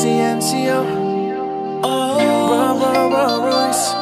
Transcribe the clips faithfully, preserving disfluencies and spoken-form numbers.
C M C O. Oh, Rob, Rob, Royce.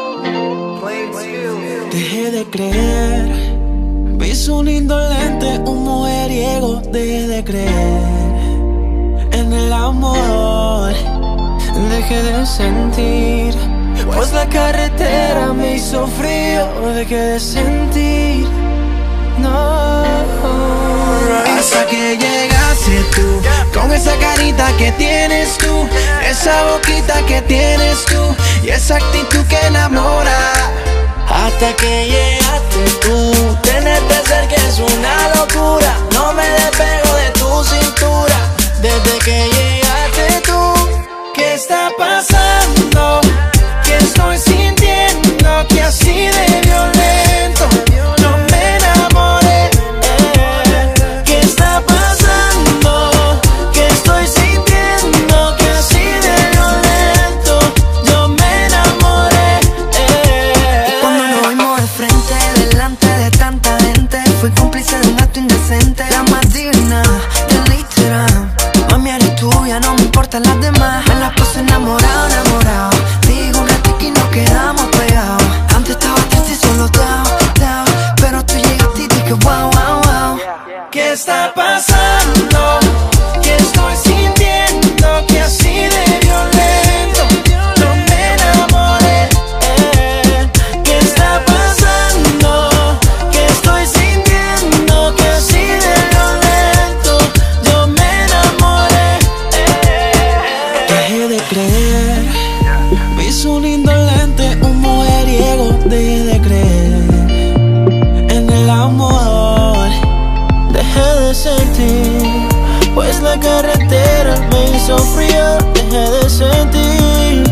Dejé de creer, vi su lindo lente, un mujeriego. Dejé de creer en el amor, dejé de sentir, pues la carretera me hizo frío. Dejé de sentir, no. Hasta que llegaste tú, con esa carita que tienes tú, esa boquita que tienes tú y esa actitud que enamora. Hasta que llegaste tú, tenerte cerca es una locura. No me despego de tu cintura. Desde que llegaste tú, ¿qué está pasando? ¿Qué estoy sintiendo? Que así de violento no me enamoré. ¿Qué está pasando? ¿Qué estoy sintiendo? Que así de violento yo me enamoré. Y cuando nos vimos de frente, delante de tanta gente, fui cómplice de un acto indecente. La más digna del Instagram. Mami, eres tuya, no me importan las demás. Me la puse enamorado, enamorado. Digo un ratito y nos quedamos pegados. Antes estaba triste y solo down, down, pero tú llegaste y dije wow, wow, wow. ¿Qué está pasando? ¿Qué estoy sintiendo? Que así de violento no me enamoré. ¿Qué está pasando? ¿Qué estoy sintiendo? Que así de violento yo me enamoré. Dejé de creer, vi su lindo lente, un mujeriego. Dejé de creer en el amor, dejé de sentir, pues la carretera me hizo frío. Dejé de sentir,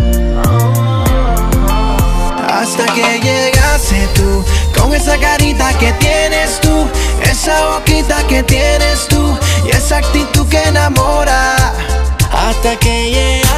hasta que llegaste tú, con esa carita que tienes tú, esa boquita que tienes tú y esa actitud que enamora. Hasta que llegaste